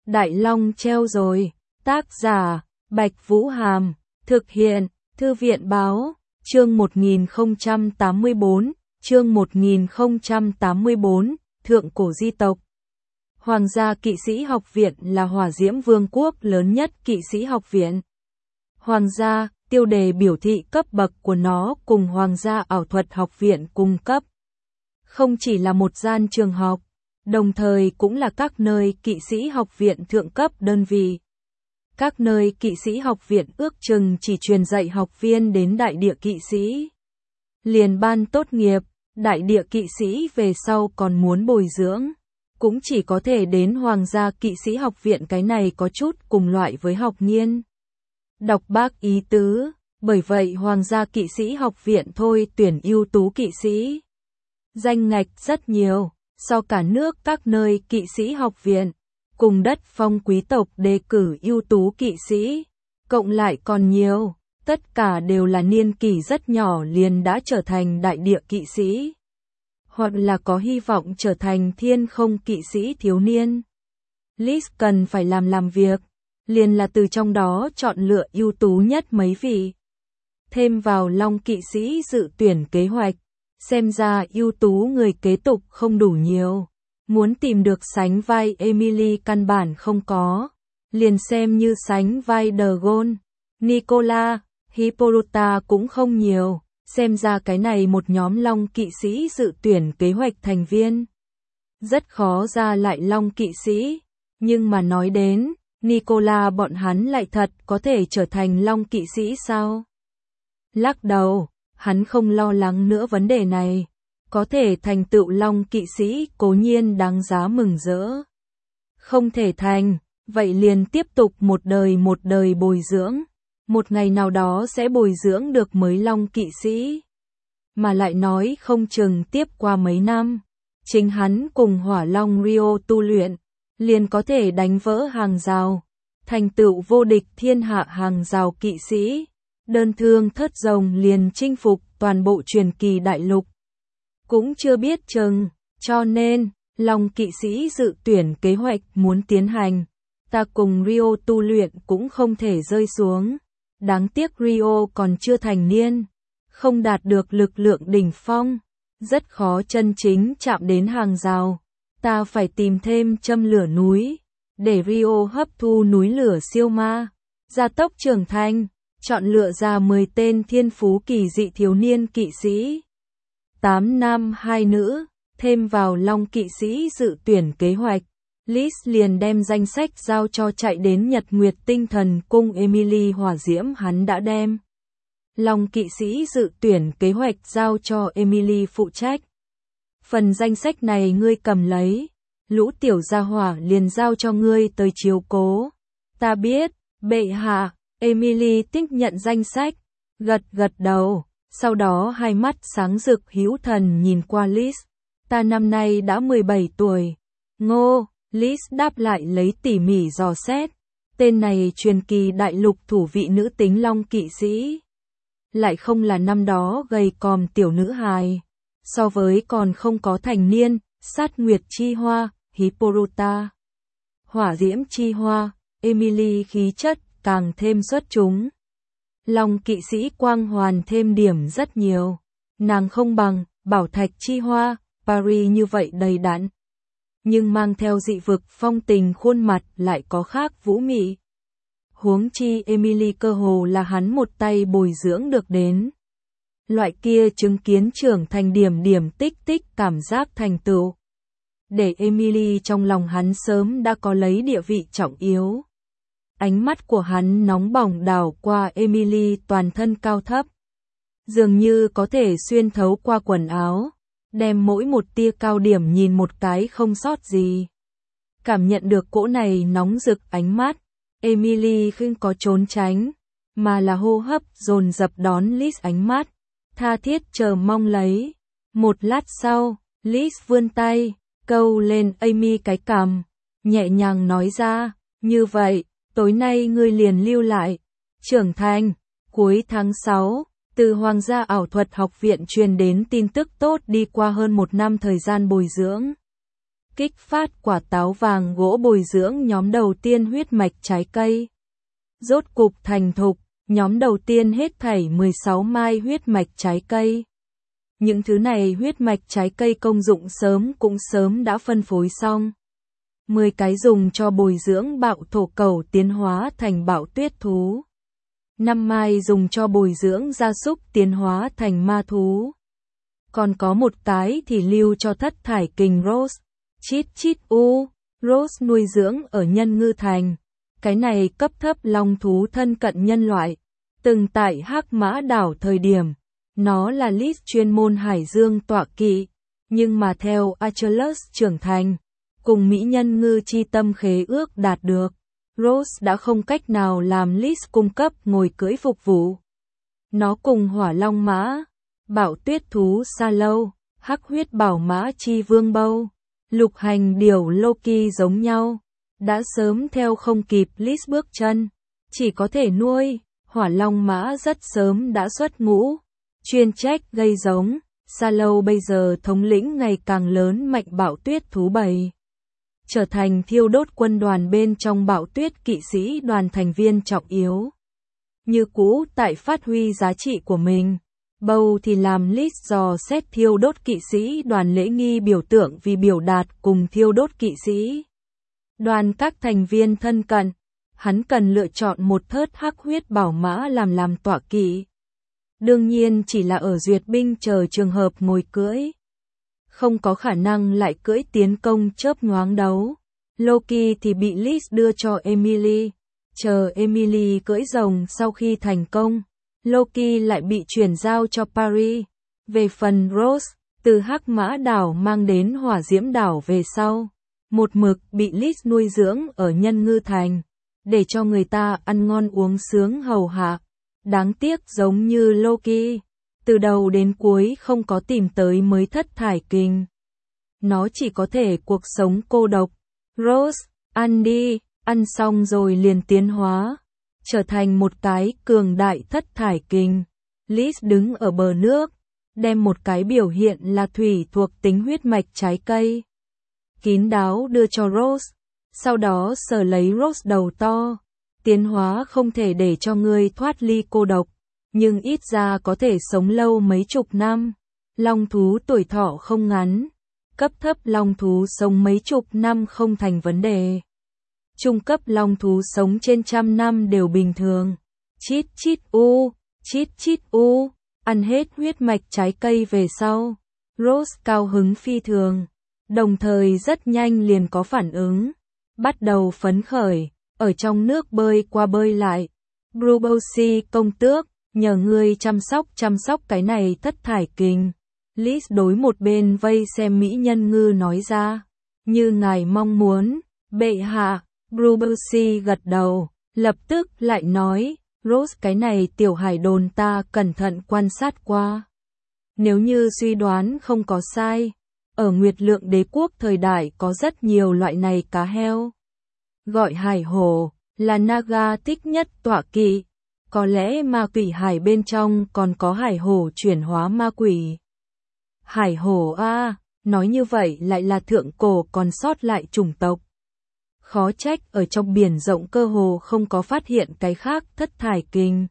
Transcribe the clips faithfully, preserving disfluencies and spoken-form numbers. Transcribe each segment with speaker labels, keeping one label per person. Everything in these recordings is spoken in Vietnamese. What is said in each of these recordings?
Speaker 1: Đại Long treo rồi. Tác giả, Bạch Vũ Hàm. Thực hiện, Thư viện Báo. Chương một nghìn không trăm tám mươi tư, chương một nghìn không trăm tám mươi tư, Thượng cổ di tộc. Hoàng gia kỵ sĩ học viện là Hỏa Diễm Vương quốc lớn nhất kỵ sĩ học viện. Hoàng gia, tiêu đề biểu thị cấp bậc của nó cùng Hoàng gia ảo thuật học viện cung cấp. Không chỉ là một gian trường học, đồng thời cũng là các nơi kỵ sĩ học viện thượng cấp đơn vị. Các nơi kỵ sĩ học viện ước chừng chỉ truyền dạy học viên đến đại địa kỵ sĩ. Liền ban tốt nghiệp, đại địa kỵ sĩ về sau còn muốn bồi dưỡng, cũng chỉ có thể đến Hoàng gia kỵ sĩ học viện, cái này có chút cùng loại với học nghiên. Đọc bác ý tứ, bởi vậy Hoàng gia kỵ sĩ học viện thôi tuyển ưu tú kỵ sĩ. Danh ngạch rất nhiều, so cả nước các nơi kỵ sĩ học viện, cùng đất phong quý tộc đề cử ưu tú kỵ sĩ, cộng lại còn nhiều, tất cả đều là niên kỷ rất nhỏ liền đã trở thành đại địa kỵ sĩ, hoặc là có hy vọng trở thành thiên không kỵ sĩ thiếu niên. Liz cần phải làm làm việc, liền là từ trong đó chọn lựa ưu tú nhất mấy vị. Thêm vào Long kỵ sĩ dự tuyển kế hoạch, xem ra ưu tú người kế tục không đủ nhiều. Muốn tìm được sánh vai Emily căn bản không có, liền xem như sánh vai Dragon, Nicola, Hippolyta cũng không nhiều, xem ra cái này một nhóm Long kỵ sĩ dự tuyển kế hoạch thành viên. Rất khó ra lại Long kỵ sĩ, nhưng mà nói đến, Nicola bọn hắn lại thật có thể trở thành Long kỵ sĩ sao? Lắc đầu, hắn không lo lắng nữa vấn đề này. Có thể thành tựu Long kỵ sĩ cố nhiên đáng giá mừng rỡ. Không thể thành, vậy liền tiếp tục một đời một đời bồi dưỡng. Một ngày nào đó sẽ bồi dưỡng được mới Long kỵ sĩ. Mà lại nói không chừng tiếp qua mấy năm, chính hắn cùng Hỏa Long Rio tu luyện, liền có thể đánh vỡ hàng rào, thành tựu vô địch thiên hạ hàng rào kỵ sĩ. Đơn thương thất rồng liền chinh phục toàn bộ truyền kỳ đại lục. Cũng chưa biết chừng, cho nên, Long kỵ sĩ dự tuyển kế hoạch muốn tiến hành. Ta cùng Rio tu luyện cũng không thể rơi xuống. Đáng tiếc Rio còn chưa thành niên, không đạt được lực lượng đỉnh phong, rất khó chân chính chạm đến hàng rào. Ta phải tìm thêm châm lửa núi, để Rio hấp thu núi lửa siêu ma, gia tốc trưởng thành, chọn lựa ra mười tên thiên phú kỳ dị thiếu niên kỵ sĩ. tám nam hai nữ, thêm vào Long kỵ sĩ dự tuyển kế hoạch, Liz liền đem danh sách giao cho chạy đến Nhật Nguyệt Tinh Thần Cung Emily Hỏa Diễm hắn đã đem. Long kỵ sĩ dự tuyển kế hoạch giao cho Emily phụ trách. Phần danh sách này ngươi cầm lấy, lũ tiểu gia hỏa liền giao cho ngươi tới chiếu cố. Ta biết, bệ hạ. Emily tích nhận danh sách, gật gật đầu. Sau đó hai mắt sáng rực hữu thần nhìn qua Liz. Ta năm nay đã mười bảy tuổi. Ngô, Liz đáp lại lấy tỉ mỉ dò xét. Tên này truyền kỳ đại lục thủ vị nữ tính Long kỵ sĩ. Lại không là năm đó gầy còm tiểu nữ hài. So với còn không có thành niên, sát nguyệt chi hoa, Hippolyta. Hỏa diễm chi hoa, Emily khí chất càng thêm xuất chúng. Long kỵ sĩ quang hoàn thêm điểm rất nhiều. Nàng không bằng bảo thạch chi hoa, Paris như vậy đầy đặn. Nhưng mang theo dị vực phong tình khuôn mặt lại có khác vũ mị. Huống chi Emily cơ hồ là hắn một tay bồi dưỡng được đến. Loại kia chứng kiến trưởng thành điểm điểm tích tích cảm giác thành tựu. Để Emily trong lòng hắn sớm đã có lấy địa vị trọng yếu. Ánh mắt của hắn nóng bỏng đảo qua Emily toàn thân cao thấp. Dường như có thể xuyên thấu qua quần áo, đem mỗi một tia cao điểm nhìn một cái không sót gì. Cảm nhận được cỗ này nóng rực ánh mắt, Emily không có trốn tránh, mà là hô hấp dồn dập đón Liz ánh mắt, tha thiết chờ mong lấy. Một lát sau, Liz vươn tay, câu lên Amy cái cằm, nhẹ nhàng nói ra, như vậy. Tối nay ngươi liền lưu lại, trưởng thành. Cuối tháng sáu, từ Hoàng gia ảo thuật học viện truyền đến tin tức tốt đi qua hơn một năm thời gian bồi dưỡng. kích phát quả táo vàng gỗ bồi dưỡng nhóm đầu tiên huyết mạch trái cây. Rốt cục thành thục, nhóm đầu tiên hết thảy mười sáu mai huyết mạch trái cây. Những thứ này huyết mạch trái cây công dụng sớm cũng sớm đã phân phối xong. mười cái dùng cho bồi dưỡng bạo thổ cẩu tiến hóa thành bạo tuyết thú. năm mai dùng cho bồi dưỡng gia súc tiến hóa thành ma thú. Còn có một cái thì lưu cho thất thải kình Rose. Chít chít u, Rose nuôi dưỡng ở Nhân Ngư Thành. Cái này cấp thấp long thú thân cận nhân loại. Từng tại Hắc Mã Đảo thời điểm, nó là list chuyên môn hải dương tọa kỵ. Nhưng mà theo Achilles trưởng thành, cùng Mỹ Nhân Ngư chi tâm khế ước đạt được, Rose đã không cách nào làm list cung cấp ngồi cưỡi phục vụ. Nó cùng hỏa long mã, bạo tuyết thú Sa Lâu, hắc huyết bảo mã chi vương bâu, lục hành điểu Loki giống nhau, đã sớm theo không kịp list bước chân, chỉ có thể nuôi. Hỏa long mã rất sớm đã xuất ngũ, chuyên trách gây giống. Sa Lâu bây giờ thống lĩnh ngày càng lớn mạnh bạo tuyết thú bầy, trở thành thiêu đốt quân đoàn bên trong bạo tuyết kỵ sĩ đoàn thành viên trọng yếu. Như cũ tại phát huy giá trị của mình, Bầu thì làm list dò xét thiêu đốt kỵ sĩ đoàn lễ nghi biểu tượng vì biểu đạt cùng thiêu đốt kỵ sĩ đoàn các thành viên thân cận. Hắn cần lựa chọn một thớt hắc huyết bảo mã làm làm tọa kỵ. Đương nhiên chỉ là ở duyệt binh chờ trường hợp ngồi cưỡi. Không có khả năng lại cưỡi tiến công chớp nhoáng đấu. Loki thì bị Liz đưa cho Emily. Chờ Emily cưỡi rồng sau khi thành công, Loki lại bị chuyển giao cho Paris. Về phần Rose, từ Hắc Mã Đảo mang đến Hỏa Diễm Đảo về sau, một mực bị Liz nuôi dưỡng ở Nhân Ngư Thành, để cho người ta ăn ngon uống sướng hầu hạ. Đáng tiếc giống như Loki, từ đầu đến cuối không có tìm tới mới thất thải kình. Nó chỉ có thể cuộc sống cô độc. Rose, ăn đi, ăn xong rồi liền tiến hóa, trở thành một cái cường đại thất thải kình. Liz đứng ở bờ nước, đem một cái biểu hiện là thủy thuộc tính huyết mạch trái cây kín đáo đưa cho Rose, sau đó sờ lấy Rose đầu to. Tiến hóa không thể để cho ngươi thoát ly cô độc, nhưng ít ra có thể sống lâu mấy chục năm. Long thú tuổi thọ không ngắn, cấp thấp long thú sống mấy chục năm không thành vấn đề. Trung cấp long thú sống trên trăm năm đều bình thường. Chít chít u, chít chít u, ăn hết huyết mạch trái cây về sau, Rose cao hứng phi thường, đồng thời rất nhanh liền có phản ứng, bắt đầu phấn khởi, ở trong nước bơi qua bơi lại. Brubosi công tước, nhờ ngươi chăm sóc chăm sóc cái này thất thải kình. Liz đối một bên vây xem mỹ nhân ngư nói ra, như ngài mong muốn, bệ hạ. Brubosi gật đầu, lập tức lại nói, Rose cái này tiểu hải đồn ta cẩn thận quan sát qua. Nếu như suy đoán không có sai, ở Nguyệt Lượng Đế quốc thời đại có rất nhiều loại này cá heo. Gọi hải hổ, là Naga thích nhất tọa kỵ. Có lẽ ma quỷ hải bên trong còn có hải hổ chuyển hóa ma quỷ. Hải hổ a, nói như vậy lại là thượng cổ còn sót lại chủng tộc. Khó trách ở trong biển rộng cơ hồ không có phát hiện cái khác thất thải kình.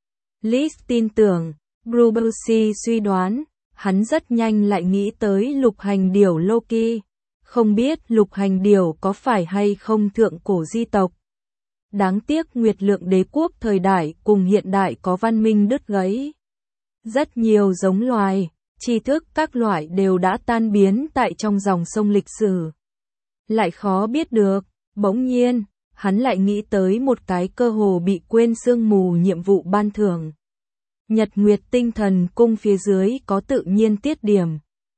Speaker 1: Liz tin tưởng, Brubosi suy đoán, hắn rất nhanh lại nghĩ tới lục hành điểu Loki. Không biết lục hành điểu có phải hay không thượng cổ di tộc. Đáng tiếc Nguyệt Lượng Đế quốc thời đại cùng hiện đại có văn minh đứt gãy. Rất nhiều giống loài, tri thức các loại đều đã tan biến tại trong dòng sông lịch sử. Lại khó biết được, bỗng nhiên, hắn lại nghĩ tới một cái cơ hồ bị quên sương mù nhiệm vụ ban thưởng. Nhật Nguyệt Tinh Thần Cung phía dưới có tự nhiên tiết điểm.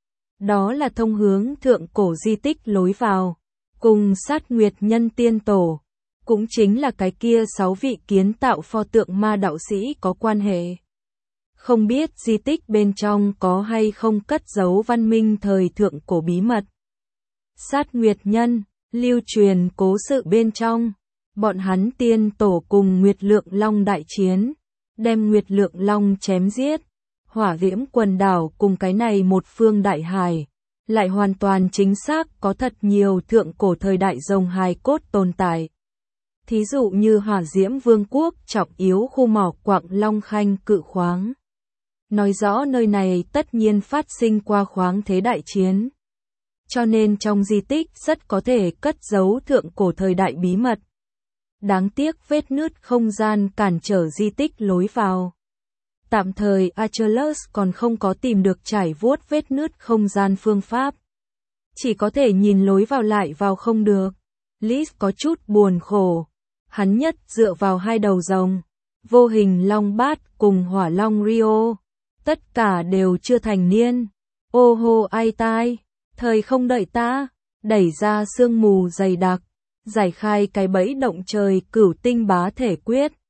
Speaker 1: Đó là thông hướng thượng cổ di tích lối vào, cùng sát Nguyệt Nhân Tiên Tổ, cũng chính là cái kia sáu vị kiến tạo pho tượng ma đạo sĩ có quan hệ. Không biết di tích bên trong có hay không cất giấu văn minh thời thượng cổ bí mật. Sát Nguyệt Nhân, lưu truyền cố sự bên trong, bọn hắn tiên tổ cùng Nguyệt Lượng Long đại chiến, đem Nguyệt Lượng Long chém giết. Hỏa Diễm quần đảo cùng cái này một phương đại hải, lại hoàn toàn chính xác có thật nhiều thượng cổ thời đại rồng hài cốt tồn tại. Thí dụ như Hỏa Diễm Vương quốc trọng yếu khu mỏ quặng Long Khanh cự khoáng. Nói rõ nơi này tất nhiên phát sinh qua khoáng thế đại chiến. Cho nên trong di tích rất có thể cất giấu thượng cổ thời đại bí mật. Đáng tiếc vết nứt không gian cản trở di tích lối vào. Tạm thời Achilles còn không có tìm được trải vuốt vết nứt không gian phương pháp. Chỉ có thể nhìn lối vào lại vào không được. Liz có chút buồn khổ. Hắn nhất dựa vào hai đầu rồng. Vô hình long bát cùng hỏa long Rio. Tất cả đều chưa thành niên. Ô hô ai tai. Thời không đợi ta. Đẩy ra sương mù dày đặc. Giải khai cái bẫy động trời cửu tinh bá thể quyết.